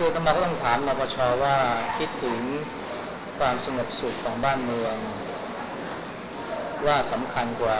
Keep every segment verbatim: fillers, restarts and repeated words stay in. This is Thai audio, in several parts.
คือธรรมาก็ต้องถามนปชว่าคิดถึงความสงบสุขของบ้านเมืองว่าสำคัญกว่า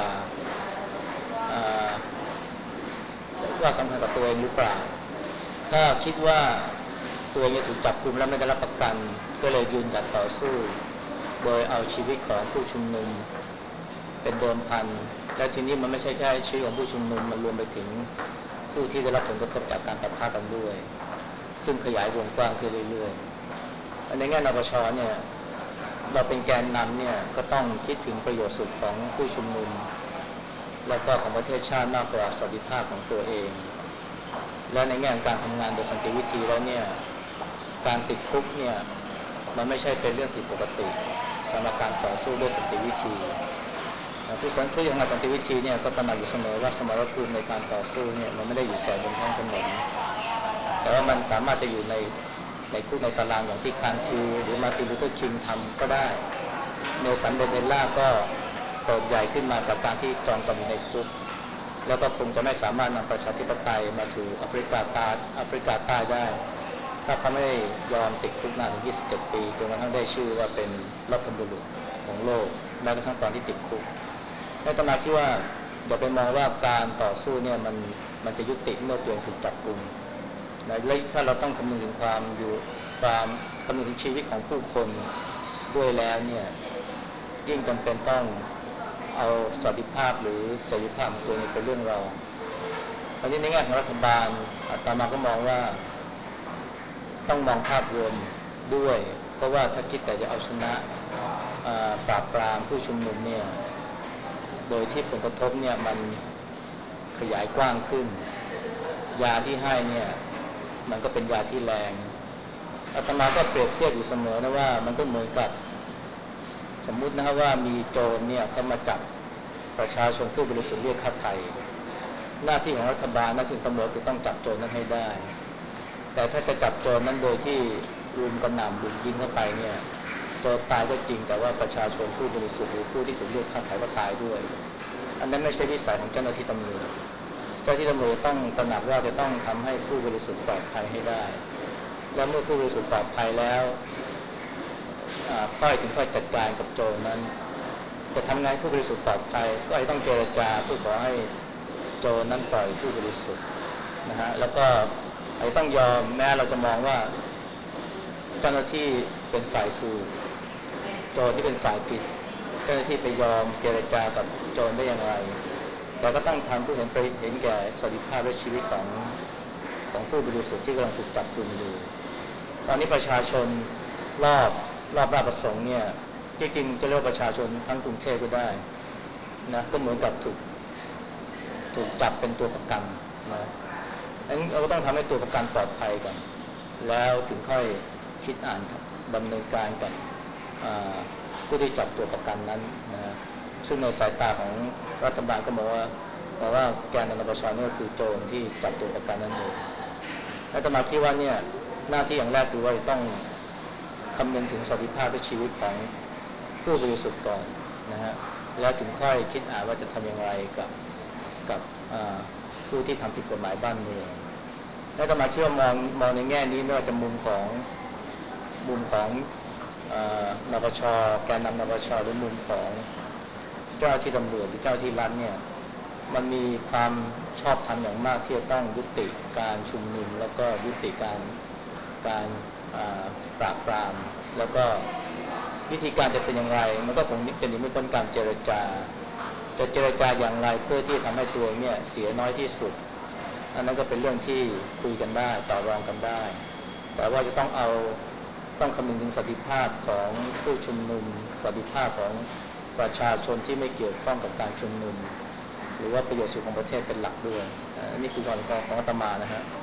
ว่าสำคัญกับตัวเองหรือเปล่าถ้าคิดว่าตัวเองจะถูกจับกุมแล้วไม่ได้รับประกันก็เลยยืนหยัดต่อสู้โดยเอาชีวิตของผู้ชุมนุมเป็นเดิมพันและทีนี้มันไม่ใช่แค่ชีวิตของผู้ชุมนุมมันรวมไปถึงผู้ที่ได้รับผลกระทบจากการปะทะกันด้วยซึ่งขยายวงกว้างขึ้นเรื่อยๆในแง่นปชเนี่ยเราเป็นแกนนำเนี่ยก็ต้องคิดถึงประโยชน์สุขของผู้ชุมนุมแล้วก็ของประเทศชาติมากกว่าสวัสดิภาพของตัวเองและในแง่การทำงานโดยสันติวิธีแล้วเนี่ยการติดคุกเนี่ยมันไม่ใช่เป็นเรื่องผิดปกติสำหรับการต่อสู้ด้วยสันติวิธีผู้สันผู้ยังงานสันติวิธีเนี่ยก็ตระหนักอยู่เสมอว่าสมรภูมิในการต่อสู้เนี่ยมันไม่ได้อยู่แต่บนท้องถนนแต่ว่ามันสามารถจะอยู่ในในคุกในตารางอย่างที่คานทิวหรือมาร์ตินลูเทอร์คิงทำก็ได้เนลสันเดเดล่าก็เติบใหญ่ขึ้นมาจากการที่จองจำอยู่ในคุกแล้วก็คงจะไม่สามารถนำประชาธิปไตยมาสู่แอฟริกาใต้แอฟริกาใต้ได้ถ้าเขาไม่ยอมติดคุกนานถึงยี่สิบเจ็ดปีจนกระทั่งได้ชื่อว่าเป็นรัฐบุรุษของโลกแม้กระทั่งตอนที่ติดคุกในตำนานที่ว่าอย่าไปมองว่าการต่อสู้เนี่ยมันมันจะยุติเมื่อตัวเองถูกจับกุมนะและถ้าเราต้องคำนึงถึงความอยู่ความคำนึงถึงชีวิตของผู้คนด้วยแล้วเนี่ยยิ่งจำเป็นต้องเอาสวัสดิภาพหรือเสรีภาพของตัวเองเป็นเรื่องรองตอนนี้ในแง่ของรัฐบาลอาตมาก็มองว่าต้องมองภาพรวมด้วยเพราะว่าถ้าคิดแต่จะเอาชนะปราบปรามผู้ชุมนุมเนี่ยโดยที่ผลกระทบเนี่ยมันขยายกว้างขึ้นยาที่ให้เนี่ยมันก็เป็นยาที่แรงอาตมาก็เปรียบเทียบอยู่เสมอนะว่ามันก็เหมือนกับสมมุตินะครับว่ามีโจรเนี่ยเขามาจับประชาชนผู้บริสุทธิ์เรียกค่าไถ่หน้าที่ของรัฐบาลหน้าที่ตำรวจคือต้องจับโจรนั้นให้ได้แต่ถ้าจะจับโจรนั้นโดยที่รุมกระหน่ำบุกยิงเข้าไปเนี่ยโจรตายก็จริงแต่ว่าประชาชนผู้บริสุทธิ์หรือผู้ที่ถูกเรียกค่าไถ่ก็ตายด้วยอันนั้นไม่ใช่วิสัยของเจ้าหน้าที่ตำรวจเจ้าหน้าที่ตำรวจต้องตระหนักว่าจะต้องทำให้ผู้บริสุทธิ์ปลอดภัยให้ได้แล้วเมื่อผู้บริสุทธิ์ปลอดภัยแล้วค่อยถึงค่อยจัดการกับโจรนั้นจะทำงานผู้บริสุทธิ์ปลอดภัยก็ต้องเจรจาเพื่อขอให้โจรนั้นปล่อยผู้บริสุทธิ์นะฮะแล้วก็อาจจะต้องยอมแม้เราจะมองว่าเจ้าหน้าที่เป็นฝ่ายถูกโจรที่เป็นฝ่ายผิดเจ้าหน้าที่ไปยอมเจรจากับโจรได้อย่างไรแต่ก็ต้องทำเพื่อเห็นไปเห็นแก่สวัสดิภาพและชีวิตของของผู้บริสุทธิ์ที่กำลังถูกจับกุมอยู่ตอนนี้ประชาชนรอบรอบราชประสงค์เนี่ยจริงๆจะเรียกประชาชนทั้งกรุงเทพก็ได้นะก็เหมือนกับถูกถูกจับเป็นตัวประกันนะงั้นเราก็ต้องทำให้ตัวประกันปลอดภัยก่อนแล้วถึงค่อยคิดอ่านดำเนินการกับผู้ที่จับตัวประกันนั้นนะซึ่งในสายตาของรัฐบาลก็มองว่าบอกว่าแกนนปชนี่ก็คือโจรที่จับตัวประกันนั่นเองและต่อมาคิดว่าเนี่ยหน้าที่อย่างแรกคือว่าต้องคำนึงถึงสวัสดิภาพและชีวิตของผู้บริสุทธิ์ก่อนนะฮะแล้วถึงค่อยคิดอ่านว่าจะทำอย่างไรกับกับผู้ที่ทำผิดกฎหมายบ้านเมืองและต่อมาคิดว่ามองมองในแง่นี้ไม่ว่าจะมุมของมุมของนปชแกนนำนปชหรือมุมของเจ้าที่ตำรวจหรือเจ้าที่รัฐเนี่ยมันมีความชอบธรรมอย่างมากที่จะต้องยุติการชุมนุมแล้วก็ยุติการการปราบปรามแล้วก็วิธีการจะเป็นอย่างไรมันก็คงจะหนีไม่พ้นการเจรจาจะเจรจาอย่างไรเพื่อที่ทำให้ตัวเนี่ยเสียน้อยที่สุดอันนั้นก็เป็นเรื่องที่คุยกันได้ต่อรองกันได้แต่ว่าจะต้องเอาต้องคำนึงถึงสวัสดิภาพของผู้ชุมนุมสวัสดิภาพของประชาชนที่ไม่เกี่ยวข้องกับการชุมนุมหรือว่าประโยชน์สุขของประเทศเป็นหลักด้วยนี่คือความของอาตมานะฮะ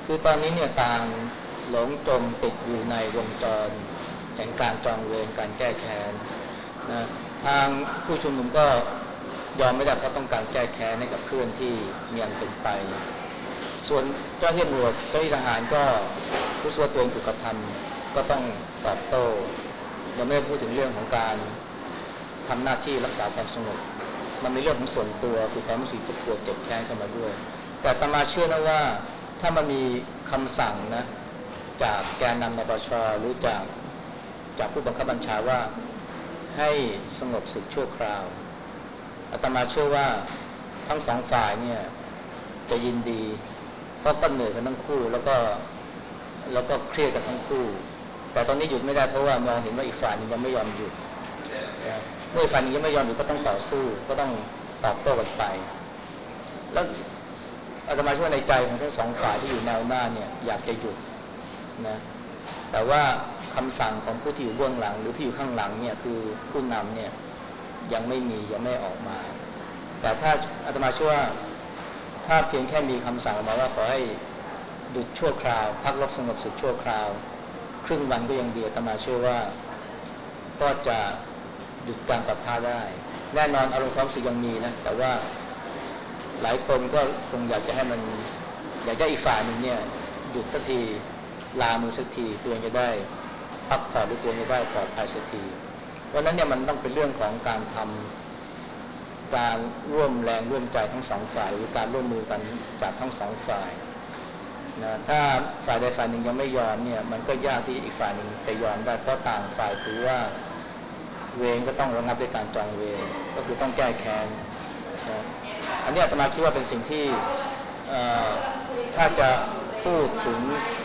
คือตอนนี้เนี่ยต่างหลงจมติดอยู่ในวงจรแห่งการจองเวรการแก้แค้นนะทางผู้ชุมนุมก็ยอมไม่ได้เพราะต้องการแก้แค้นให้กับเพื่อนที่มีอันเป็นไปส่วนเจ้าหน้าที่ตำรวจเจ้าหน้าที่ทหารก็รู้สึกว่าตัวเองถูกกระทำก็ต้องตอบโต้เราไม่ได้พูดถึงเรื่องของการทำหน้าที่รักษาความสงบมันมีเรื่องของส่วนตัวคือความรู้สึกเจ็บปวดเจ็บแค้นเข้ามาด้วยแต่อาตมาเชื่อนะว่าถ้ามันมีคำสั่งนะจากแกนนำนปช.หรือจากจากผู้บังคับบัญชาว่าให้สงบศึกชั่วคราวอาตมาเชื่อว่าทั้งสองฝ่ายเนี่ยจะยินดีเพราะก็เหนื่อยกันทั้งคู่แล้วก็แล้วก็เครียดกันทั้งคู่แต่ตอนนี้หยุดไม่ได้เพราะว่ามองเห็นว่าอีกฝ่ายนึงยังไม่ยอมหยุดเมื่อฝ่ายนึงยังไม่ยอมหยุดก็ต้องต่อสู้ก็ต้องตอบโต้กันไปแล้วอาตมาเชื่อว่าในใจของทั้งสองฝ่ายที่อยู่แนวหน้าเนี่ยอยากจะหยุดนะแต่ว่าคำสั่งของผู้ที่อยู่เบื้องหลังหรือที่อยู่ข้างหลังเนี่ยคือผู้นำเนี่ยยังไม่มียังไม่ออกมาแต่ถ้าอาตมาเชื่อว่าถ้าเพียงแค่มีคำสั่งออกมาว่าขอให้หยุดชั่วคราวพักรบสงบศึกชั่วคราวครึ่งวันก็ยังดีอาตมาเชื่อว่าก็จะหยุดการปะทะได้แน่นอนอารมณ์ความรู้สึกยังมีนะแต่ว่าหลายคนก็คงอยากจะให้มันอยากจะอีกฝ่ายหนึ่งเนี่ยหยุดสักทีลามือสักทีตัวเองจะได้พักผ่อนหรือตัวเองจะได้ปลอดภัยสักทีวันนั้นเนี่ยมันต้องเป็นเรื่องของการทำการร่วมแรงร่วมใจทั้งสองฝ่ายหรือการร่วมมือกันจากทั้งสองฝ่ายนะถ้าฝ่ายใดฝ่ายหนึ่งยังไม่ยอมเนี่ยมันก็ยากที่อีกฝ่ายหนึ่งจะยอมได้เพราะต่างฝ่ายถือว่าเวรก็ต้องระงับด้วยการจองเวรก็คือต้องแก้แค้นนะอันนี้อาตมาคิดว่าเป็นสิ่งที่ถ้าจะพูดถึง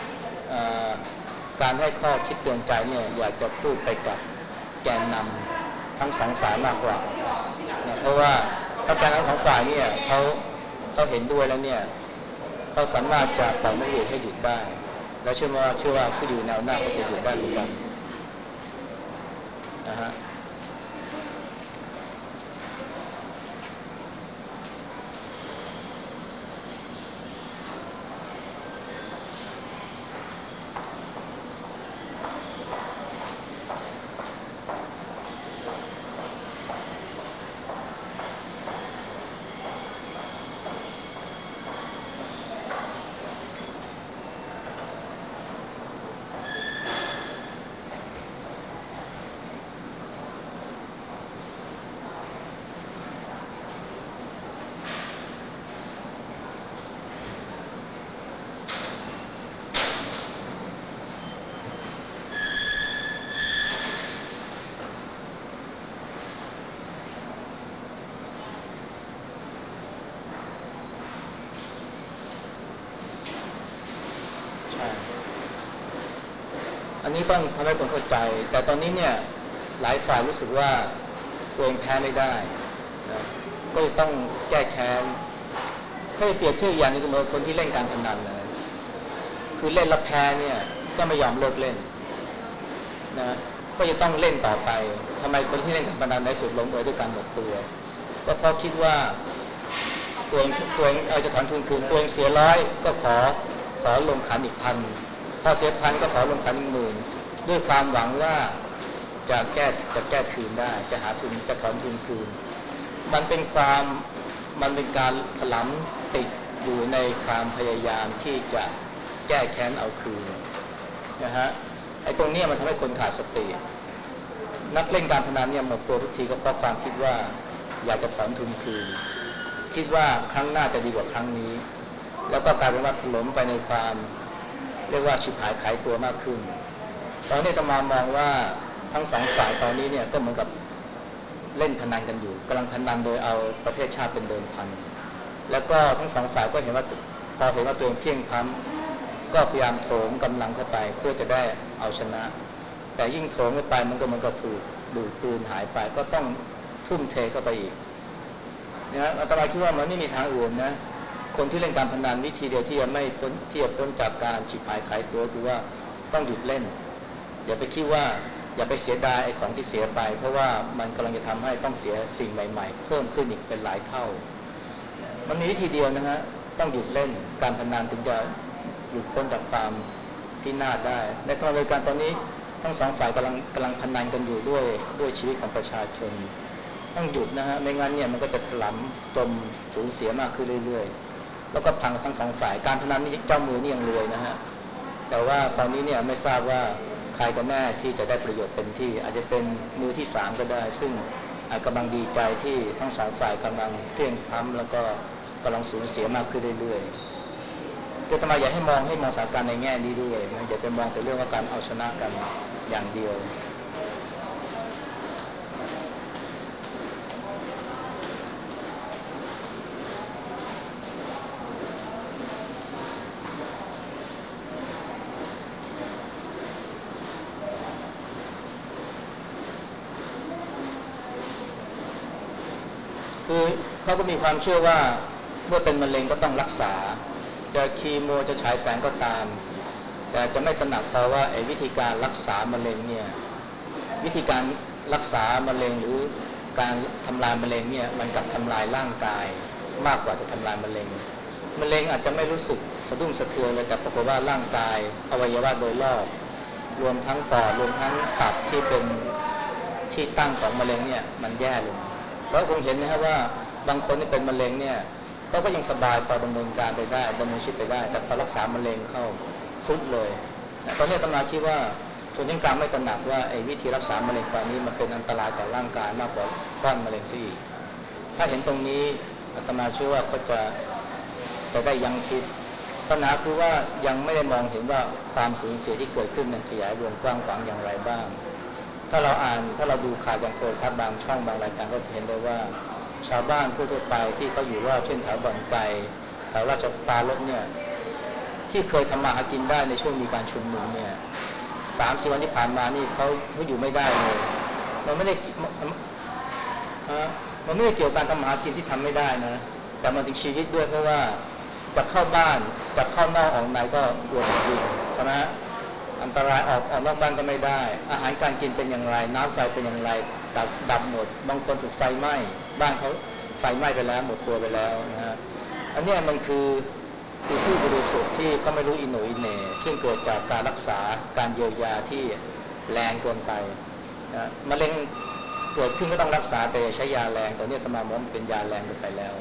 การให้ข้อคิดเตือนใจเนี่ยอยากจะพูดไปกับแกนนำทั้งสองฝ่ายมากกว่านะเพราะว่าถ้าแกนนำทั้งสองฝ่ายเนี่ยเขาเขาเห็นด้วยแล้วเนี่ยเขาสามารถจะปล่อยนักเรียนให้หยุดได้แล้วเชื่อว่าเชื่อว่าผู้อยู่แนวหน้าก็จะหยุดได้เหมือนกันนะฮะอันนี้ต้องทำให้คนเข้าใจแต่ตอนนี้เนี่ยหลายฝ่ายรู้สึกว่าตัวเองแพ้ไม่ได้นะก็จะต้องแก้แค้นถ้าเปรียบเทียบอย่างนี้ก็เหมือนคนที่เล่นการพนันนะคือเล่นแล้วแพ้เนี่ยก็ไม่ยอมเลิกเล่นนะก็จะต้องเล่นต่อไปทำไมคนที่เล่นการพนันในสุดลงเอยด้วยการหมดตัวก็เพราะคิดว่าตัวเองตัวเองเอาจะถอนทุนคืนตัวเองเสียร้อยก็ขอขอลงขันอีกพันถ้าเสียพันก็ขอลงขันหนึ่งหมื่นด้วยความหวังว่าจะแก้จะแก้คืนได้จะหาทุนจะถอนทุนคืนมันเป็นความมันเป็นการถลำติดอยู่ในความพยายามที่จะแก้แค้นเอาคืนนะฮะไอ้ตรงนี้มันทำให้คนขาดสตินักเล่นการพนันเนี่ยหมดตัวทุกทีก็เพราะความคิดว่าอยากจะถอนทุนคืนคิดว่าครั้งหน้าจะดีกว่าครั้งนี้แล้วก็กลายเป็นว่าถลำไปในความเรียกว่าฉิบหายขายตัวมากขึ้นตอนนี้ตมามองว่าทั้งสองฝ่ายตอนนี้เนี่ยก็เหมือนกับเล่นพนันกันอยู่กำลังพนันโดยเอาประเทศชาติเป็นเดิมพันแล้วก็ทั้งสองฝ่ายก็เห็นว่าพอเห็นว่าตัวเองเพียงพล้ำก็พยายามโถมกำลังเข้าไปเพื่อจะได้เอาชนะแต่ยิ่งโถมเข้าไปมันก็เหมือนกับถูกดูดตูนหายไปก็ต้องทุ่มเทเข้าไปอีกนะอาตมาคิดว่ามันไม่มีทางอื่นนะคนที่เล่นการพนันวิธีเดียวที่จะไม่พ้นที่จะพ้นจากการฉิบหายขายตัวคือว่าต้องหยุดเล่นอย่าไปคิดว่าอย่าไปเสียดายไอ้ของที่เสียไปเพราะว่ามันกำลังจะทำให้ต้องเสียสิ่งใหม่ๆเพิ่มขึ้นอีกเป็นหลายเท่ามันมีวิธีเดียวนะฮะต้องหยุดเล่นการพนันถึงจะหลุดพ้นจากความพินาศได้ในขณะเดียวกันตอนนี้ทั้งสองฝ่ายกำลังกำลังพนันกันอยู่ด้วยด้วยชีวิตของประชาชนต้องหยุดนะฮะไม่งั้นเนี่ยมันก็จะถลำจมสูญเสียมากขึ้นเรื่อยๆแล้วก็พังทั้งสองฝ่ายการพนันนี่เจ้ามือนี่ยังรวยนะฮะแต่ว่าตอนนี้เนี่ยไม่ทราบว่าใครกันแน่ที่จะได้ประโยชน์เต็มที่อาจจะเป็นมือที่สามก็ได้ซึ่งกำลังดีใจที่ทั้งสองฝ่ายกำลังเพลียงพล้ำแล้วก็กำลังสูญเสียมากขึ้นเรื่อยๆคือทำไมอยากให้มองให้มองสถานการณ์ในแง่นี้ด้วยนะอย่าไปมองแต่เรื่องว่าการเอาชนะกันอย่างเดียวคือเขาก็มีความเชื่อว่าเมื่อเป็นมะเร็งก็ต้องรักษาจะคีโมจะฉายแสงก็ตามแต่จะไม่ตระหนักเพราะว่าไอ้วิธีการรักษามะเร็งเนี่ยวิธีการรักษามะเร็งหรือการทำลายมะเร็งเนี่ยมันกลับทำลายร่างกายมากกว่าจะทำลายมะเร็งมะเร็งอาจจะไม่รู้สึกสะดุ้งสะเทือนเลยแต่ปรากฏว่าร่างกายอวัยวะโดยรอบรวมทั้งปอดรวมทั้งตับที่เป็นที่ตั้งของมะเร็งเนี่ยมันแย่ลงแล้วคงเห็นนะครับว่าบางคนที่เป็นมะเร็งเนี่ยก็ก็ยังสบายพอดำเนินการไปได้ดำเนินชีวิตไปได้แต่พอรักษามะเร็งเข้าสุดเลยตอนนี้ตำราคิดว่าชนชั้นกลางไม่ตระหนักว่าไอ้วิธีรักษามะเร็งตอนนี้มันเป็นอันตรายต่อร่างกายมากกว่าก้อนมะเร็งซะอีกถ้าเห็นตรงนี้อาตมาเชื่อว่าก็จะจะได้ยังคิดปัญหาคือว่ายังไม่ได้มองเห็นว่าความสูญเสียที่เกิดขึ้นเนี่ยขยายวงกว้างขวางอย่างไรบ้างถ้าเราอ่านถ้าเราดูข่าวอย่างโทรทัศน์บางช่องบางรายการก็จะเห็นได้ว่าชาวบ้านทั่วๆไปที่เขาอยู่รอบเช่นแถวบ่อนไก่แถวราชปรารภเนี่ยที่เคยทำมาหากินได้ในช่วงมีการชุมนุมเนี่ยสามสิบวันที่ผ่านมานี่เขาเขาอยู่ไม่ได้เลยมันไม่ได้มันไม่ได้เกี่ยวกับการทำมาหากินที่ทำไม่ได้นะแต่มันถึงชีวิตด้วยเพราะว่าจะเข้าบ้านจะเข้านอกออกในก็กลัวถูกยิงใช่ไหมอันตรายออกออกนอกบ้านก็ไม่ได้อาหารการกินเป็นอย่างไรน้ำไฟเป็นอย่างไรดับดับหมดบางคนถูกไฟไหม้บ้านเขาไฟไหม้ไปแล้วหมดตัวไปแล้วนะฮะอันนี้มันคือคือผู้บริสุทธิ์ที่เขาไม่รู้อิโหนอิเหน่ซึ่งเกิดจากการรักษาการเยียวยาที่แรงเกินไปนะมะเร็งเกิดขึ้นก็ต้องรักษาแต่ใช้ยาแรงแต่เนี่ยตมาบอกมันเป็นยาแรงเกินไปแล้ว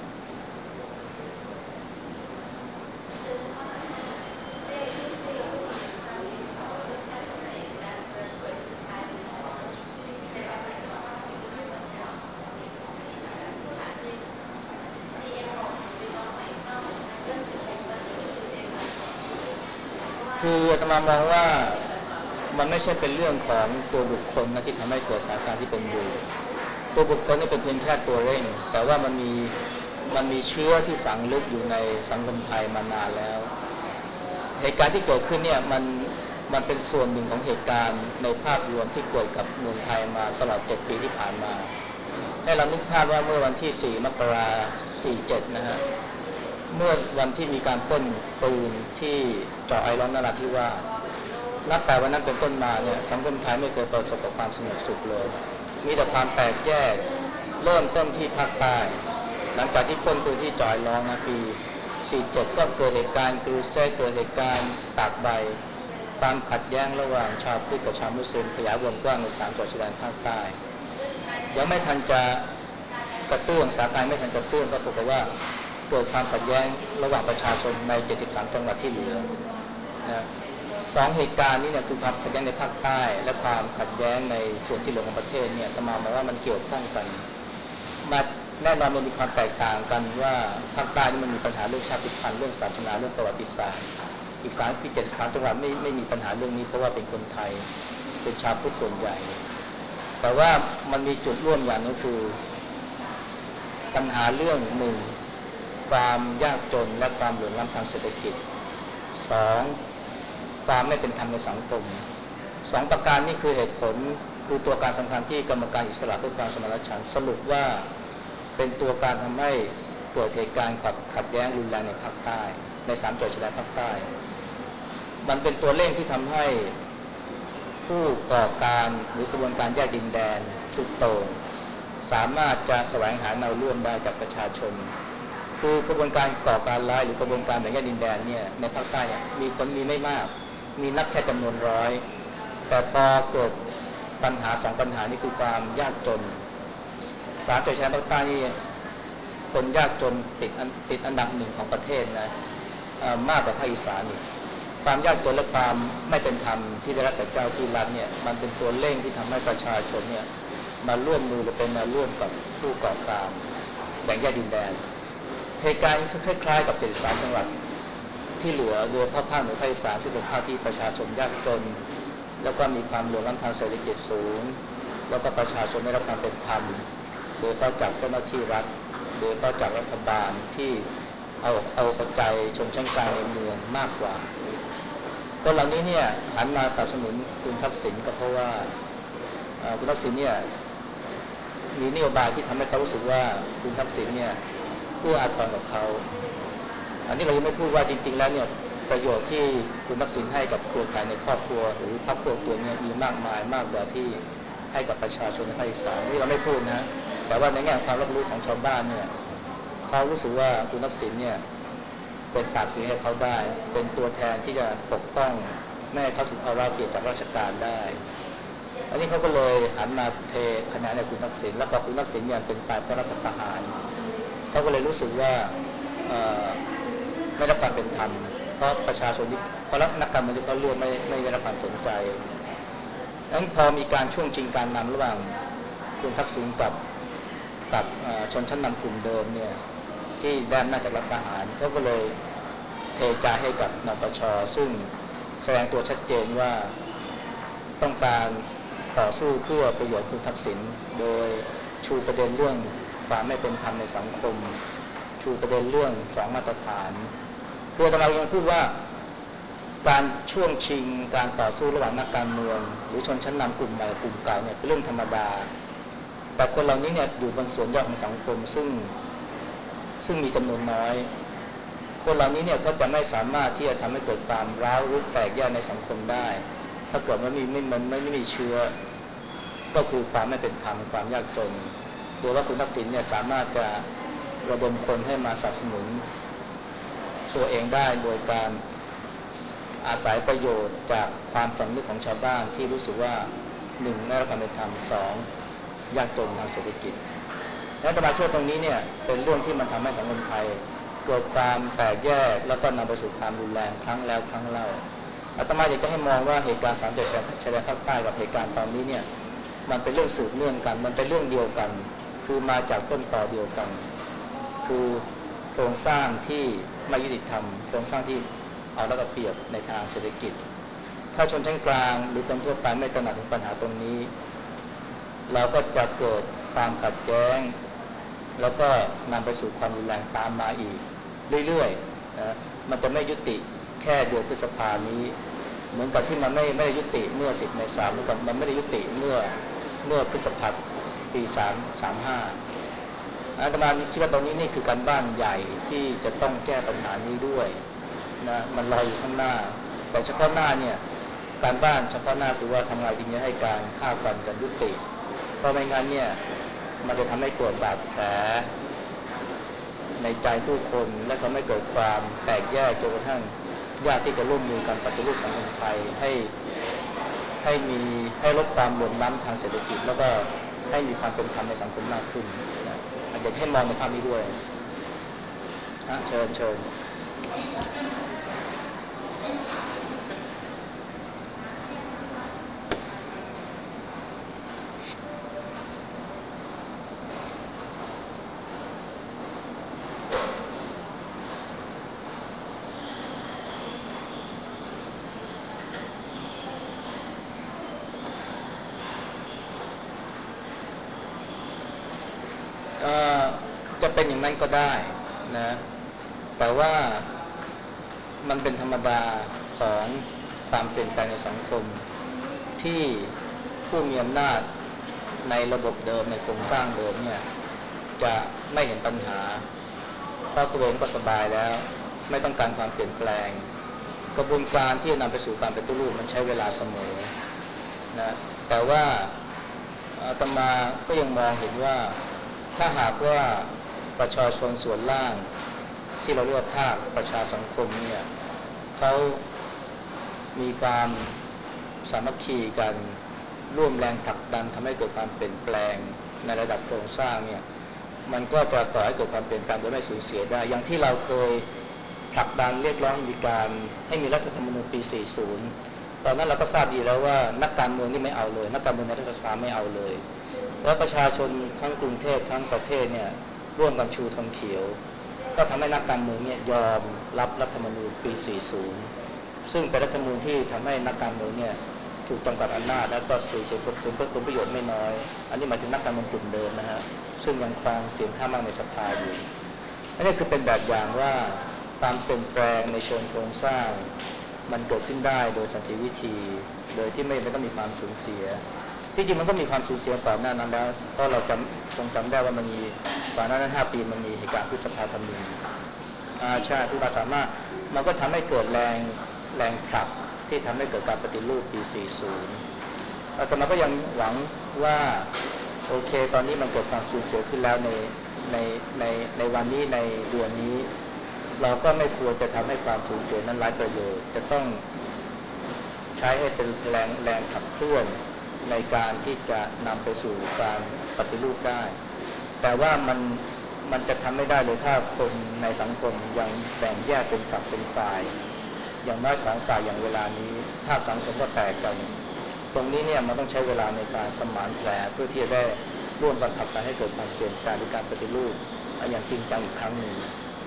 คืออาตมามองว่ามันไม่ใช่เป็นเรื่องของตัวบุคคลนะที่ทำให้เกิดสถานการณ์ที่เป็นอยู่ตัวบุคคลนี่เป็นเพียงแค่ตัวเร่งแต่ว่ามันมีมันมีเชื้อที่ฝังลึกอยู่ในสังคมไทยมานานแล้วเหตุการณ์ที่เกิดขึ้นเนี่ยมันมันเป็นส่วนหนึ่งของเหตุการณ์ในภาพรวมที่เกิดกับเมืองไทยมาตลอดเจ็ดปีที่ผ่านมาให้เรานึกภาพว่าเมื่อวันที่สี่มกราคมสี่สิบเจ็ดนะฮะเมื่อวันที่มีการปล้นปืนที่เจาะไอร้อนนราธิวาสนับแต่วันนั้นเป็นต้นมาเนี่ยสังคมไทยไม่เคยประสบกับความสงบสุขเลยมีแต่ความแตกแยกเริ่มต้นที่ภาคใต้หลังจากที่ปล้นปืนที่เจาะไอร้อนนะปีสี่สิบเจ็ดก็เกิดเหตุการณ์กรูเซ่เกิดเหตุการณ์ตากใบความขัดแย้งระหว่างชาวพุทธกับชาวมุสลิมขยายวงกว้างในสามจังหวัดชายแดนภาคใต้ยังไม่ทันจะกระตุ้นสถานการณ์ไม่ทันกระตุ้นก็ปรากฏว่าเกิดความขัดแย้งระหว่างประชาชนในเจ็ดสิบสามจังหวัดที่เหลือนะสองเหตุการณ์นี้เนี่ยคือความขัดแย้งในภาคใต้และความขัดแย้งในส่วนที่เหลือของประเทศเนี่ยประมาณว่ามันเกี่ยวข้องกันมาแน่นอนมันมีความแตกต่างกันว่าภาคใต้นี่มันมีปัญหาเรื่องชาติพันธุ์เรื่องศาสนาเรื่องประวัติศาสตร์อีกสามปีเจ็ดสิบสามจังหวัดไม่ไม่มีปัญหาเรื่องนี้เพราะว่าเป็นคนไทยเป็นชาวพุทธส่วนใหญ่แต่ว่ามันมีจุดร่วมอย่างก็คือปัญหาเรื่องหนึ่งความยากจนและความเหลื่อมล้ำทางเศรษฐกิจสองความไม่เป็นธรรมในสังคมสองประการนี้คือเหตุผลคือตัวการสำคัญที่กรรมการอิสระเพื่อความสมานฉันท์สรุปว่าเป็นตัวการทำให้เกิดเหตุการณ์ขัดแย้งรุนแรงในภาคใต้ในสามจังหวัดชายแดนภาคใต้มันเป็นตัวเร่งที่ทำให้ผู้ก่อการหรือกระบวนการแยกดินแดนสุดโต่งสามารถจะแสวงหาแนวร่วมได้จากประชาชนคือกระบวนการก่อการร้ายหรือกระบวนการแบ่งแยกดินแดนเนี่ยในภาคใต้เนี่ยมีคนมีไม่มากมีนับแค่จำนวนร้อยแต่พอเกิดปัญหาสองปัญหานี่คือความยากจนสามจังหวัดชายแดนภาคใต้นี่คนยากจนติดติดอันดับหนึ่งของประเทศนะมากกว่าภาคอีสานอีกความยากจนและความไม่เป็นธรรมที่ได้รับจากเจ้าที่รัฐเนี่ยมันเป็นตัวเร่งที่ทำให้ประชาชนเนี่ยมาร่วมมือหรือเป็นมาร่วมกับผู้ก่อการแบ่งแยกดินแดนเหตุการณ์คล้ายๆกับเจ็ดสิบสามจังหวัดที่เหลือโดยภาคภาคเหนือภาคอีสานซึ่งเป็นภาคที่ประชาชนยากจนแล้วก็มีความเหลื่อมล้ำทางเศรษฐกิจสูงแล้วก็ประชาชนไม่รับความเป็นธรรมโดยเฉพาะจากเจ้าหน้าที่รัฐโดยเฉพาะจากรัฐบาลที่เอาเอาปัจจัยชนชั้นกลางในเมืองมากกว่าคนเหล่านี้เนี่ยหันมาสนับสนุนคุณทักษิณก็เพราะว่าคุณทักษิณเนี่ยมีนโยบายที่ทำให้เขารู้สึกว่าคุณทักษิณเนี่ยเอื้ออาทรกับเขาอันนี้เรายังไม่พูดว่าจริงๆแล้วเนี่ยประโยชน์ที่คุณทักษิณให้กับเครือข่ายในครอบครัวหรือพรรคพวกตัวเนี่ยมีมากมายมากกว่าที่ให้กับประชาชนในภาคอีสานนี่เราไม่พูดนะแต่ว่าในแง่ความรับรู้ของชาวบ้านเนี่ยเขารู้สึกว่าคุณทักษิณเนี่ยเป็นปากเสียงให้เขาได้เป็นตัวแทนที่จะปกป้องไม่ให้เขาถูกเอารัดเปรียบจากราชการได้อันนี้เขาก็เลยหันมาเทคะแนนให้คุณทักษิณและพอคุณทักษิณเนี่ยเป็นฝ่ายรัฐประหารเขาก็เลยรู้สึกว่าไม่ได้รับความเป็นธรรมเพราะประชาชนที่เพราะนักการเมืองที่เขาเลือกไม่ไม่ได้รับความสนใจดังนั้นพอมีการช่วงชิงการนำระหว่างคุณทักษิณกับกับชนชั้นนำกลุ่มเดิมเนี่ยที่ได้อำนาจจากรัฐประหารเขาก็เลยเทใจให้กับนปช.ซึ่งแสดงตัวชัดเจนว่าต้องการต่อสู้เพื่อประโยชน์คุณทักษิณโดยชูประเด็นเรื่องความไม่เป็นธรรมในสังคมชูประเด็นเรื่องสองมาตรฐานคือเรายังพูดว่าการช่วงชิงการต่อสู้ระหว่างนักการเมืองหรือชนชั้นนำกลุ่มใหม่กลุ่มเก่าเนี่ยเป็นเรื่องธรรมดาแต่คนเหล่านี้เนี่ยอยู่บนส่วนย่อของสังคมซึ่งซึ่งมีจำนวนน้อยคนเหล่านี้เนี่ยก็จะไม่สามารถที่จะทำให้เกิดความร้าวรุนแตกแยกในสังคมได้ถ้าเกิดมันมีไม่มันไม่มีเชื้อก็คือความไม่เป็นธรรมความยากจนโดยว่าคุณทักษิณเนี่ยสามารถจะระดมคนให้มาสนับสนุนตัวเองได้โดยการอาศัยประโยชน์จากความสำนึกของชาวบ้านที่รู้สึกว่าหนึ่งไม่รับความเป็นธรรมสองยากจนทางเศรษฐกิจและตมาเชื่อตรงนี้เนี่ยเป็นเรื่องที่มันทำให้สังคมไทยเกิดความแตกแยกแล้วก็นำไปสู่ความรุนแรงครั้งแล้วครั้งเล่าอาตมาอยากจะให้มองว่าเหตุการณ์สามจังหวัดชายแดนภาคใต้กับเหตุการณ์ตอนนี้เนี่ยมันเป็นเรื่องสืบเนื่องกันมันเป็นเรื่องเดียวกันคือมาจากต้นตอเดียวกันคือโครงสร้างที่ไม่ยุติธรรมโครงสร้างที่เอารัดเอาเปรียบในทางเศรษฐกิจถ้าชนชั้นกลางหรือคนทั่วไปไม่ตระหนักถึงปัญหาตรงนี้เราก็จะเกิดความขัดแย้งแล้วก็นำไปสู่ความรุนแรงตามมาอีกเรื่อยๆนะมันจะไม่ยุติแค่เดือนพฤษภานี้เหมือนกับที่มันไม่ไม่ได้ยุติเมื่อสิบเมษายนเหมือนกับมันไม่ได้ยุติเมื่อเมื่อพฤษภาคมปีสามสามห้าอาตมาคิดว่าตรงนี้นี่คือการบ้านใหญ่ที่จะต้องแก้ปัญหานี้ด้วยนะมันรออยู่ข้างหน้าแต่เฉพาะหน้าเนี่ยการบ้านเฉพาะหน้าคือว่าทำไงจึงจะให้การฆ่าฟันกันยุติเพราะไม่งั้นเนี่ยมันจะทำให้เกิดบาดแผลในใจผู้คนและทำให้เกิดความแตกแยกจนกระทั่งยากที่จะร่วมมือกันปฏิรูปสังคมไทยให้ให้มีให้ลดความเหลื่อมล้ำทางเศรษฐกิจแล้วก็ให้มีความเป็นธรรมในสังคมมากขึ้นนะอาจจะให้มองในภาพนี้ด้วยฮะเชิญเชิญจะเป็นอย่างนั้นก็ได้นะแต่ว่ามันเป็นธรรมดาของความเปลี่ยนแปลงในสังคมที่ผู้มีอำนาจในระบบเดิมในโครงสร้างเดิมเนี่ยจะไม่เห็นปัญหาเพราะตัวเองก็สบายแล้วไม่ต้องการความเปลี่ยนแปลงกระบวนการที่จะนำไปสู่การปฏิรูปมันใช้เวลาเสมอนะแต่ว่าอาตมาก็ยังมองเห็นว่าถ้าหากว่าประชาชนส่วนล่างที่เราเรียกว่าภาคประชาสังคมเนี่ยเขามีความสามัคคีกันร่วมแรงผลักดันทำให้เกิดความเปลี่ยนแปลงในระดับโครงสร้างเนี่ยมันก็จะก่อให้เกิดความเปลี่ยนแปลงโดยไม่สูญเสียได้อย่างที่เราเคยผลักดันเรียกร้องมีการให้มีรัฐธรรมนูญปี สี่สิบ ตอนนั้นเราก็ทราบดีแล้วว่านักการเมืองนี่ไม่เอาเลยนักการเมืองในรัฐสภาไม่เอาเลยแล้วประชาชนทั้งกรุงเทพทั้งประเทศเนี่ยร่วมกันชูธงเขียวก็ทำให้นักการเมืองเนี่ยยอมรับรัฐธรรมนูญปี สี่สิบ ซึ่งเป็นรัฐธรรมนูญที่ทำให้นักการเมืองเนี่ยถูกจำกัดอำนาจและก็เสียเสียผลผลประโยชน์ไม่น้อยอันนี้หมายถึงนักการเมืองกลุ่มเดิมนะฮะซึ่งยังครองเสียงข้างมากในสภาอยู่อันนี้คือเป็นแบบอย่างว่าการเปลี่ยนแปลงในเชิงโครงสร้างมันเกิดขึ้นได้โดยสันติวิธีโดยที่ไม่ไม่ต้องมีความสูญเสียที่จริงมันก็มีความสูญเสียก่อนหน้านั้นแล้วเพราะเราจำคงจำได้ว่ามันมีก่อนหน้านั้นห้าปีมันมีเหตุการณ์พฤษภาธมิฬอาชาติที่มาสามารถมันก็ทำให้เกิดแรงแรงผลักที่ทำให้เกิดการปฏิรูปปี สี่สิบ แต่มันก็ยังหวังว่าโอเคตอนนี้มันเกิดความสูญเสียขึ้นแล้วในในในในวันนี้ในเดือนนี้เราก็ไม่ควรจะทำให้ความสูญเสียนั้นไร้ประโยชน์จะต้องใช้ให้เป็นแรงแรงขับเคลื่อนในการที่จะนำไปสู่การปฏิรูปได้แต่ว่ามันมันจะทำไม่ได้เลยถ้าคนในสังคมยังแบ่งแยกเป็นฝักเป็นฝ่ายอย่างน้อยสองฝ่ายอย่างเวลานี้ภาคสังคมก็แตกกันตรงนี้เนี่ยมันต้องใช้เวลาในการสมานแผลเพื่อที่จะได้ร่วมกันผลักดันให้เกิดความเปลี่ยนแปลงในการปฏิรูปอย่างจริงจังอีกครั้งหนึ่ง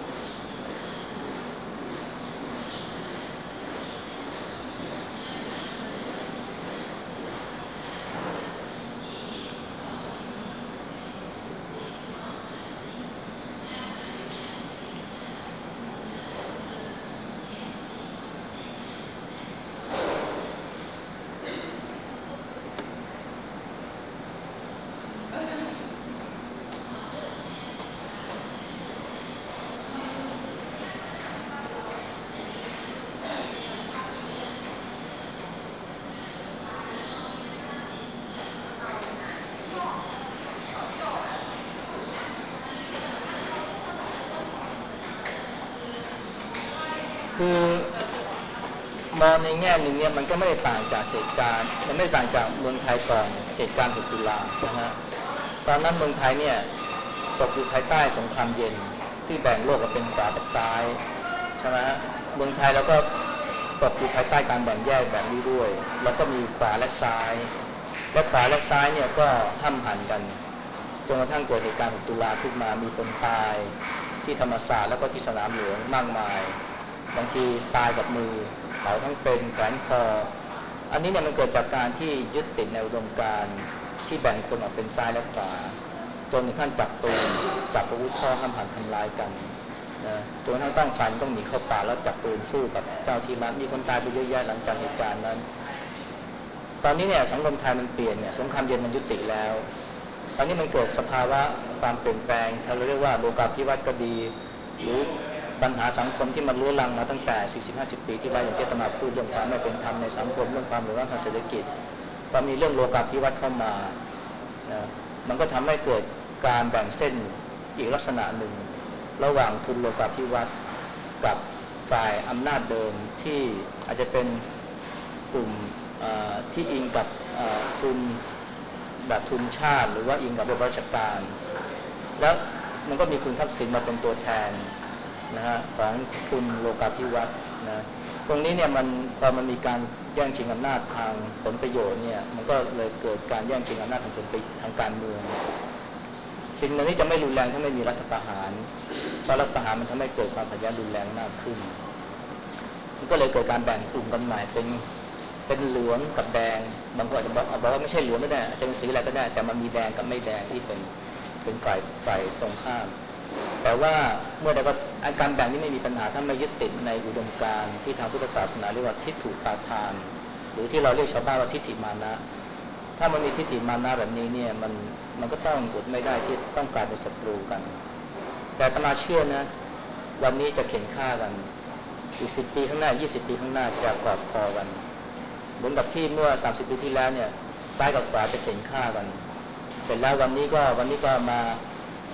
คือมองในแง่หนึ่งเนี่ยมันก็ไม่ได้ต่างจากเหตุการณ์มันไม่ต่างจากเมืองไทยก่อนเหตุการณ์หกตุลานะฮะตอนนั้นเมืองไทยเนี่ยตกอยู่ภายใต้สงครามเย็นที่แบ่งโลกออกเป็นขวากับซ้ายใช่ไหมฮะเมืองไทยแล้วก็ตกอยู่ภายใต้การแบ่งแยกแบบนี้ด้วยแล้วก็มีขวาและซ้ายและขวาและซ้ายเนี่ยก็ห้ำหั่นกันจนกระทั่งเกิดเหตุการณ์หกตุลาขึ้นมามีคนตายที่ธรรมศาสตร์แล้วก็ที่สนามหลวงมากมายบางทีตายกับมือเผาทั้งเป็นแขวนคออันนี้เนี่ยมันเกิดจากการที่ยึดติดในอุดมการณ์ที่แบ่งคนออกเป็นซ้ายและขวาจนถึงขั้นจับปืนจับอาวุธเข้าห้ามหันทำลายกันนะจนกระทั่งตั้งฝันต้องหนีเข้าป่าแล้วจับปืนสู้กับเจ้าที่รัฐมีคนตายไปเยอะแยะหลังจากเหตุการณ์นั้นตอนนี้เนี่ยสังคมไทยมันเปลี่ยนเนี่ยสงครามเย็นมันยุติแล้วตอนนี้มันเกิดสภาวะความเปลี่ยนแปลงที่เราเรียกว่าโลกาภิวัตน์ก็ดีหรือปัญหาสังคมที่มันเรื้อรังมาตั้งแต่ สี่สิบห้าสิบ ปีที่แล้วอย่างที่อาตมาพูดเรื่องความไม่เป็นธรรมในสังคมเรื่องความเหลื่อมล้ำทางเศรษฐกิจพอมีเรื่องโลกาภิวัตน์เข้ามานะมันก็ทำให้เกิดการแบ่งเส้นอีกลักษณะหนึ่งระหว่างทุนโลกาภิวัตน์กับฝ่ายอำนาจเดิมที่อาจจะเป็นกลุ่มที่อิงกับทุนแบบทุนชาติหรือว่าอิงกับระบบราชการแล้วมันก็มีคุณทักษิณมาเป็นตัวแทนนะฮะของทุนโลกาภิวัตน์นะตรงนี้เนี่ยมันพอมันมีการแย่งชิงอำนาจทางผลประโยชน์เนี่ยมันก็เลยเกิดการแย่งชิงอำนาจทางผลประโยชน์ทางการเมืองสิ่งนี้จะไม่รุนแรงถ้าไม่มีรัฐประหารเพราะรัฐประหารมันทำให้เกิดความขัดแย้งรุนแรงมากขึ้นมันก็เลยเกิดการแบ่งกลุ่มกันใหม่เป็นเป็นเหลืองกับแดงบางคนอาจจะบอกว่าไม่ใช่เหลืองก็ได้อาจจะเป็นสีอะไรก็ได้แต่มันมีแดงกับไม่แดงที่เป็นเป็นฝ่ายฝ่ายตรงข้ามแต่ว่าเมื่อใดก็อาการแบ่งนี้ไม่มีปัญหาถ้าไม่ยึดติดในอุดมการณ์ที่ทางพุทธศาสนาเรียกว่าทิฏฐุปาทานหรือที่เราเรียกชาวบ้านว่าทิฏฐิมานะถ้ามันมีทิฏฐิมานะแบบนี้เนี่ยมันมันก็ต้องอดไม่ได้ที่ต้องกลายเป็นศัตรูกันแต่อาตมาเชื่อนะวันนี้จะเข็นฆ่ากันอีกสิบปีข้างหน้ายี่สิบปีข้างหน้าจะกอดคอกันเหมือนกับที่เมื่อสามสิบปีที่แล้วเนี่ยซ้ายกับขวาจะเข็นฆ่ากันเสร็จแล้ววันนี้ก็วันนี้ก็มา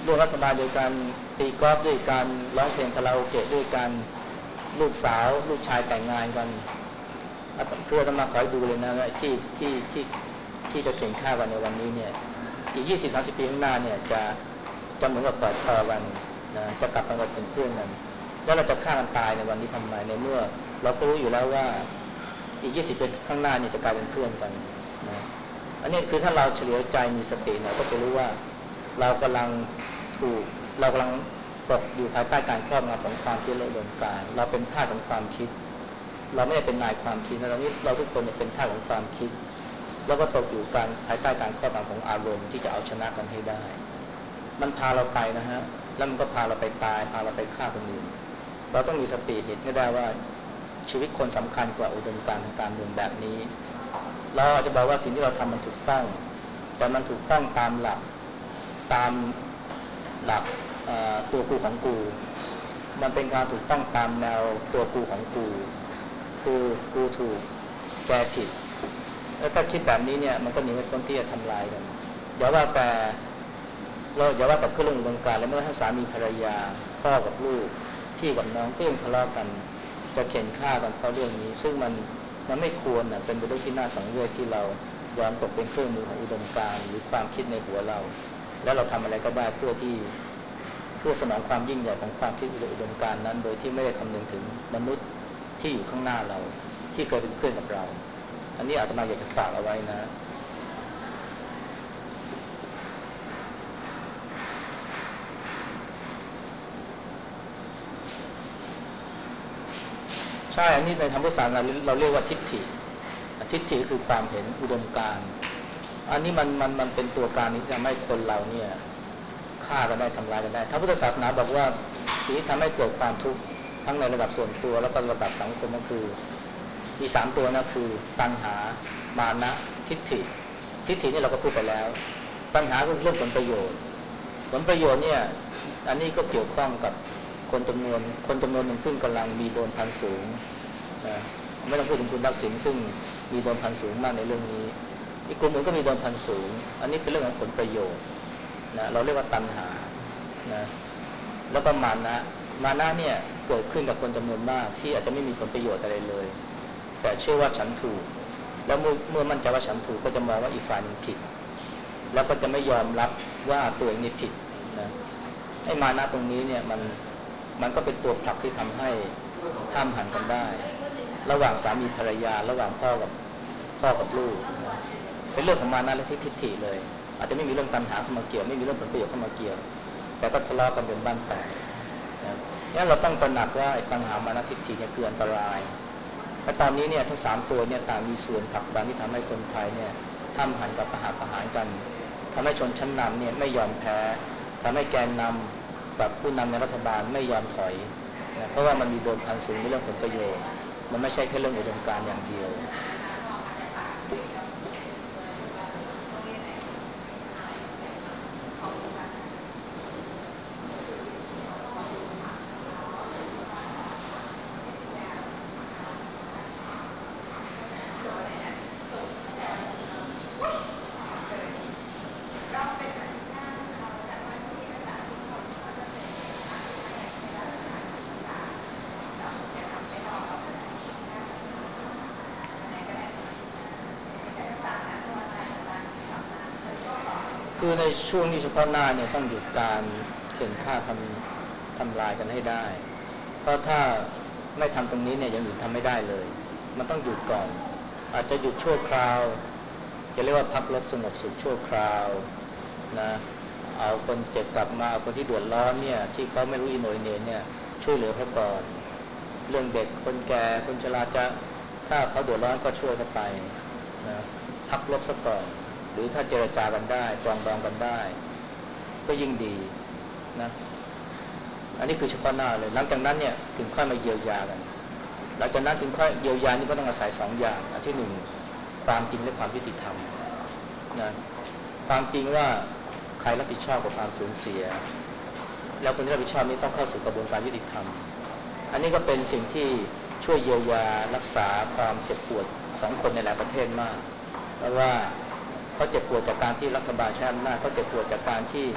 ร่วมรัฐบาลโดยการตีกอล์ฟด้วยการร้องเพลงคาราโอเกะด้วยการลูกสาวลูกชายแต่งงานกันเพื่อจะมาคอยดูเลยนะที่ที่ที่ที่จะเข็นฆ่ากันในวันนี้เนี่ยอีก ยี่สิบถึงสามสิบ ปีข้างหน้าเนี่ยจะจะเหมือนกับกอดคอกันนะจะกลับมาเป็นเพื่อนกันแล้วเราจะฆ่ากันตายในวันนี้ทำไมในเมื่อเราก็รู้อยู่แล้วว่าอีกยี่สิบปีข้างหน้าเนี่ยจะกลายเป็นเพื่อนกันนะอันนี้คือถ้าเราเฉลียวใจมีสติเนี่ยก็จะรู้ว่าเรากำลังถูกเรากำลังตกอยู่ภายใต้การครอบงำของความคิดและอุดมการณ์เราเป็นทาสของความคิดเราไม่ได้เป็นนายความคิดนะเรานี่เราทุกคนเป็นทาสของความคิดแล้วก็ตกอยู่การภายใต้การครอบงำของอารมณ์ที่จะเอาชนะกันให้ได้มันพาเราไปนะฮะแล้วมันก็พาเราไปตายพาเราไปฆ่าคนอื่นเราต้องมีสติเห็นให้ได้ว่าชีวิตคนสำคัญกว่าอุดมการณ์ทางการเมืองแบบนี้เราอาจจะบอกว่าสิ่งที่เราทำมันถูกต้องแต่มันถูกต้องตามหลักตามหลักตัวกูของกูมันเป็นการถูกต้องตามแนวตัวกูของกูคือกูถูกแกผิดแล้วถ้าคิดแบบนี้เนี่ยมันก็หนีไม่พ้นที่จะทำลายกันอย่าว่าแต่เราอย่าว่าแต่เพื่อนร่วมอุดมการณ์แล้วเมื่อทั้งสามีภรรยาพ่อกับลูกพี่กับน้องก็ยังทะเลาะกันจะเข็นฆ่ากันเพราะเรื่องนี้ซึ่งมันมันไม่ควรนะเป็นเรื่องที่น่าสังเวชที่เรายอมตกเป็นเครื่องมือของอุดมการณ์หรือความคิดในหัวเราแล้วเราทำอะไรก็ได้เพื่อที่เพื่อสนองความยิ่งใหญ่ของความคิดอุดมการณ์นั้นโดยที่ไม่ได้คำนึงถึงมนุษย์ที่อยู่ข้างหน้าเราที่เคยเป็นเพื่อนกับเราอันนี้อาตมาอยากจะฝากเอาไว้นะใช่อันนี้ในธรรมศาสตร์เราเรียกว่าทิฏฐิทิฏฐิคือความเห็นอุดมการณ์อันนี้มันมันมันเป็นตัวการที่ทำให้คนเราเนี่ยฆ่ากันได้ทำลายกันได้พระพุทธศาสนาบอกว่าสิ่งที่ทำให้เกิดความทุกข์ทั้งในระดับส่วนตัวแล้วก็ระดับสังคมก็คือมีสามตัวนะคือตัณหามานะทิฏฐิทิฏฐินี่เราก็พูดไปแล้วตัณหาคือเรื่องผลประโยชน์ผลประโยชน์เนี่ยอันนี้ก็เกี่ยวข้องกับคนจำนวนคนจำนวนหนึ่งซึ่งกำลังมีโดนพันสูงนะไม่ต้องพูดถึงคุณทักษิณซึ่งมีโดนพันสูงมากในเรื่องนี้อีกกลุ่มหนึ่งก็มีโดนพันสูงอันนี้เป็นเรื่องของผลประโยชน์นะเราเรียกว่าตัณหานะแล้วก็มานะมานะเนี่ยเกิดขึ้นกับคนจำนวนมากที่อาจจะไม่มีผลประโยชน์อะไรเลยแต่เชื่อว่าฉันถูกแล้วเมื่อเมื่อมั่นใจว่าฉันถูกก็จะมองว่าอีกฝ่ายนึงผิดแล้วก็จะไม่ยอมรับว่าตัวเองนี่ผิดนะไอ้มานะตรงนี้เนี่ยมันมันก็เป็นตัวผลักที่ทำให้ห้ามหันกันได้ระหว่างสามีภรรยาระหว่างพ่อกับพ่อกับลูกนะเป็นเรื่องของมานะและทิฏฐิเลยอาจจะไม่มีเรื่องตัณหาเข้ามาเกี่ยวไม่มีเรื่องผลประโยชน์เข้ามาเกี่ยวแต่ก็ทะเลาะกันจนบ้านแตกนะงั้นเราต้องตระหนักว่าตัณหามานะทิฏฐิเนี่ยคืออันตรายและตอนนี้เนี่ยทั้งสามตัวเนี่ยต่างมีส่วนผลักดันที่ทำให้คนไทยเนี่ยห้ามหันกับประหารประหารกันทำให้ชนชั้นนำเนี่ยไม่ยอมแพ้ทำให้แกนนำกับผู้นำในรัฐบาลไม่ยอมถอยนะเพราะว่ามันมีโดนพันสูงในเรื่องผลประโยชน์มันไม่ใช่แค่เรื่องอุดมการณ์อย่างเดียวคือในช่วงนี้เฉพาะหน้าเนี่ยต้องหยุดการเข็นฆ่าทำทำลายกันให้ได้เพราะถ้าไม่ทำตรงนี้เนี่ยอย่างอื่นทำไม่ได้เลยมันต้องหยุดก่อนอาจจะหยุดชั่วคราวจะเรียกว่าพักรบสงบสุขชั่วคราวนะเอาคนเจ็บกลับมาคนที่เดือดร้อนเนี่ยที่เขาไม่รู้อิโหนยเหน่เนี่ยช่วยเหลือเขาก่อนเรื่องเด็กคนแก่คนชราจะถ้าเขาเดือดร้อนก็ช่วยเขาไปนะพักรบซะก่อนหรือถ้าเจรจากันได้ปรองดองกันได้ก็ยิ่งดีนะอันนี้คือเฉพาะหน้าเลยหลังจากนั้นเนี่ยถึงค่อยมาเยียวยากันหลังจากนั้นถึงค่อยเยียวยานี่ก็ต้องอาศัยสองอย่างอันที่หนึ่งความจริงและความยุติธรรมนะความจริงว่าใครรับผิดชอบกับความสูญเสียแล้วคนที่รับผิดชอบนี้ต้องเข้าสู่กระบวนการยุติธรรมอันนี้ก็เป็นสิ่งที่ช่วยเยียวยารักษาความเจ็บปวดของคนในหลายประเทศมากเพราะว่าเขาเจ็บปวดจากการที่รัฐบาลใช้อำนาจเขาเจ็บปวดจากการที่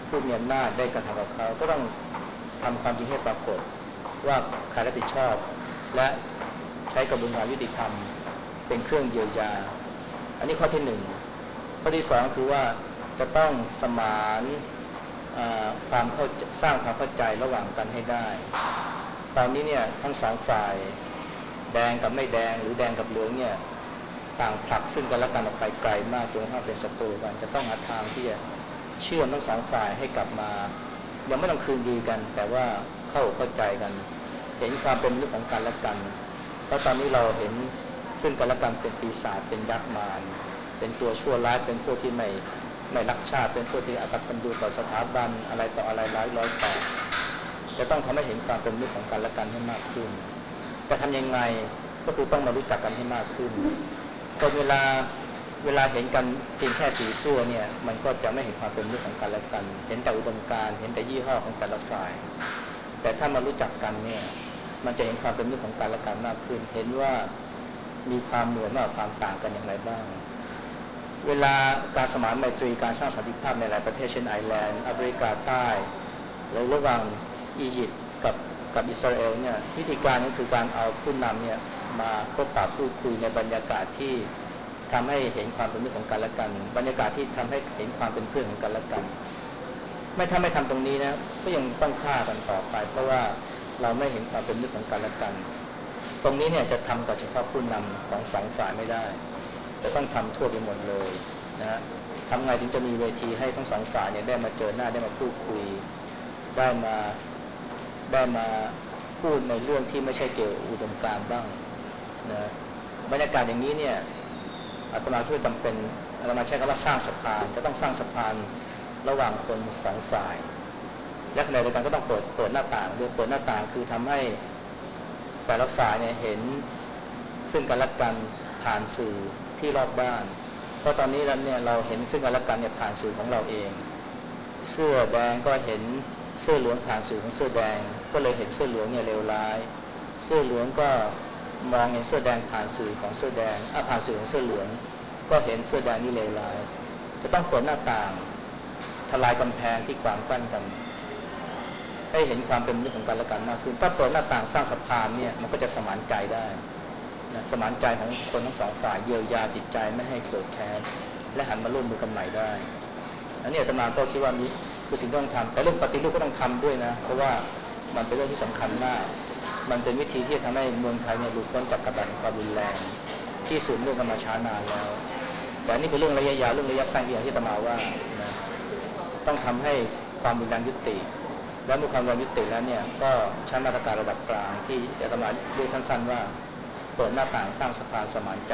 ผู้มีอำนาจได้กระทำกับเขาก็ต้องทำความจริงให้ปรากฏว่าใครรับผิดชอบและใช้กระบวนการยุติธรรมเป็นเครื่องเยียวยาอันนี้ข้อที่หนึ่งข้อที่สองคือว่าจะต้องสมานความเข้าสร้างความเข้าใจระหว่างกันให้ได้ตอนนี้เนี่ยทั้งสองฝ่ายแดงกับไม่แดงหรือแดงกับเหลืองเนี่ยต่างผลักซึ่งกันและกันออกไปไกลมากจนกระทั่งเป็นศัตรูกันจะต้องหาทางที่จะเชื่อมทั้งสองฝ่ายให้กลับมายังไม่ต้องคืนดีกันแต่ว่าเข้าเข้าใจกันเห็นความเป็นมนุษย์ของกันและกันเพราะตอนนี้เราเห็นซึ่งกันและกันเป็นปีศาจเป็นยักษ์มารเป็นตัวชั่วร้ายเป็นพวกที่ไม่ไม่รักชาติเป็นพวกที่อตัตันยูต่อสถาบันอะไรต่ออะไรร้ายร้อยต่อจะต้องทำให้เห็นความเป็นมนุษย์ของกันและกันให้มากขึ้นจะทำยังไงก็คือต้องมารู้จักกันให้มากขึ้นคนเวลาเวลาเห็นกันเพียงแค่สีเสื้อเนี่ยมันก็จะไม่เห็นความเป็นมนุษย์ของกันและกันเห็นแต่อุดมการณ์เห็นแต่ยี่ห้อของแต่ละฝ่ายแต่ถ้ามารู้จักกันเนี่ยมันจะเห็นความเป็นมนุษย์ของกันและกันมากขึ้นเห็นว่ามีความเหมือนมากความต่างกันอย่างไรบ้างเวลาการสมานไมตรีการสร้างสันติภาพในหลายประเทศเช่นไอร์แลนด์แอฟริกาใต้หรือระหว่างอียิปต์กับกับอิสราเอลเนี่ยวิธีการก็คือการเอาผู้นำเนี่ยมาพบปะพูดคุยในบรรยากาศที่ทำให้เห็นความเป็นมนุษย์ของกันและกันบรรยากาศที่ทำให้เห็นความเป็นเพื่อนของกันและกันไม่ถ้าไม่ทำตรงนี้นะก็ยังต้องฆ่ากันต่อไปเพราะว่าเราไม่เห็นความเป็นมนุษย์ของกันและกันตรงนี้เนี่ยจะทำกับเฉพาะผู้นำของสองฝ่ายไม่ได้จะต้องทำทั่วไปหมดเลยนะทำไงถึงจะมีเวทีให้ทั้งสองฝ่ายเนี่ยได้มาเจอหน้าได้มาพูดคุยได้มาได้มาพูดในเรื่องที่ไม่ใช่เกี่ยวกับอุดมการณ์บ้างนะบรรยากาศอย่างนี้เนี่ยอาตมาคิดว่าจำเป็นอาตมาใช้คำว่าสร้างสะพานจะต้องสร้างสะพานระหว่างคนสองฝ่ายและขณะเดียวกันก็ต้องเปิดเปิดหน้าต่างด้วยเปิดหน้าต่างคือทำให้แต่ละฝ่ายเนี่ยเห็นซึ่งกันและกันผ่านสื่อที่รอบด้านเพราะตอนนี้เราเนี่ยเราเห็นซึ่งกันและกันเนี่ยผ่านสื่อของเราเองเสื้อแดงก็เห็นเสื้อเหลืองผ่านสื่อของเสื้อแดงก็เลยเห็นเสื้อเหลืองเนี่ยเลวร้ายเสื้อเหลืองก็มองเห็นเสื้อแดงผ่านสื่อของเสื้อแดงอ่ะผ่านสื่อของเสื้อเหลืองก็เห็นเสื้อแดงนี่เลวร้ายจะต้องเปิดหน้าต่างทลายกำแพงที่ขวางกั้นกันให้เห็นความเป็นมนุษย์ของกันและกันมากขึ้นถ้าเปิดหน้าต่างสร้างสะพานเนี่ยมันก็จะสมานใจได้นะสมานใจของคนทั้งสองฝ่ายเยียวยาจิตใจไม่ให้โกรธแค้นและหันมาร่วมมือกันใหม่ได้อันนี้อาตมาก็คิดว่ามีคือสิ่งที่ต้องทำแต่เรื่องปฏิรูปก็ต้องทำด้วยนะเพราะว่ามันเป็นเรื่องที่สำคัญมากมันเป็นวิธีที่จะทำให้เมืองไทยเนี่ยหลุดพ้นจากกระดับความรุนแรงที่สืบเนื่องกันมาช้านานแล้วแต่นี่เป็นเรื่องระยะยาวเรื่องระยะสั้นอย่างที่อาตมาว่านะต้องทำให้ความรุนแรงยุติและเมื่อความรุนแรงยุติแล้วเนี่ยก็ใช้มาตรการระดับกลางที่อาตมาเรียกสั้นๆว่าเปิดหน้าต่างสร้างสะพานสมานใจ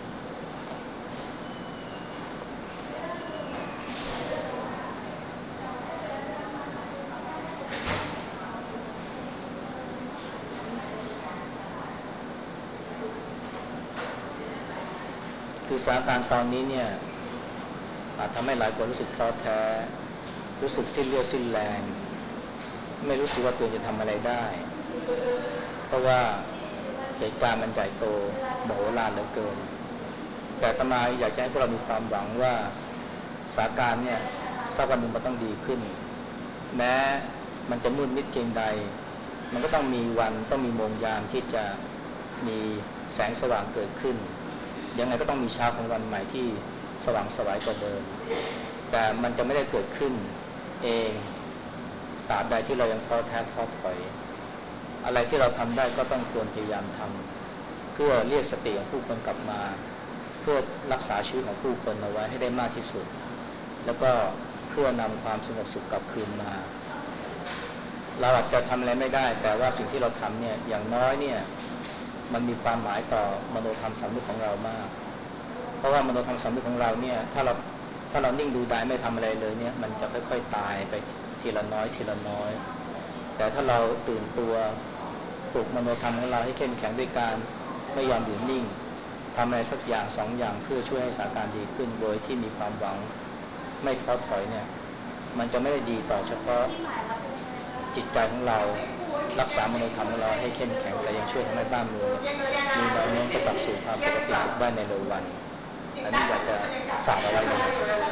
คือสถานการณ์ตอนนี้เนี่ยอาจทำให้หลายคนรู้สึกท้อแท้รู้สึกสิ้นเรี่ยวสิ้นแรงไม่รู้สึกว่าตัวเองจะทำอะไรได้เพราะว่าเหตุการณ์มันใหญ่โตมโหฬารเหลือเกินแต่อาตมาอยากจะให้พวกเรามีความหวังว่าสถานการณ์เนี่ยสักวันหนึ่งมันต้องดีขึ้นแม้มันจะมืดมิดเพียงใดมันก็ต้องมีวันต้องมีโมงยามที่จะมีแสงสว่างเกิดขึ้นยังไงก็ต้องมีเช้าของวันใหม่ที่สว่างไสวกว่าเดิมแต่มันจะไม่ได้เกิดขึ้นเองตราบใดที่เรายังท้อแท้ท้อถอยอะไรที่เราทำได้ก็ต้องควรพยายามทำเพื่อเรียกสติของผู้คนกลับมาเพื่อรักษาชีวิตของผู้คนเอาไว้ให้ได้มากที่สุดแล้วก็เพื่อนำความสงบสุขกลับคืนมาเราอาจจะทำอะไรไม่ได้แต่ว่าสิ่งที่เราทำเนี่ยอย่างน้อยเนี่ยมันมีความหมายต่อมโนธรรมสำนึกของเรามากเพราะว่ามโนธรรมสำนึกของเราเนี่ยถ้าเราถ้าเรานิ่งดูดายไม่ทำอะไรเลยเนี่ยมันจะค่อยๆตายไปทีละน้อยทีละน้อยแต่ถ้าเราตื่นตัวปลุกมโนธรรมของเราให้เข้มแข็งด้วยการไม่ยอมอยู่นิ่งทำอะไรสักอย่างสองอย่างเพื่อช่วยให้สถานการณ์ดีขึ้นโดยที่มีความหวังไม่ท้อถอยเนี่ยมันจะไม่ได้ดีต่อเฉพาะจิตใจของเรารักษามโนธรรมของเราให้เข้มแข็งและยังช่วยทำให้บ้านเมืองมีแนวโน้มจะกลับสู่ความปกติสุขได้ในเร็ววันอันนี้อยากจะฝากเอาไว้นะครับ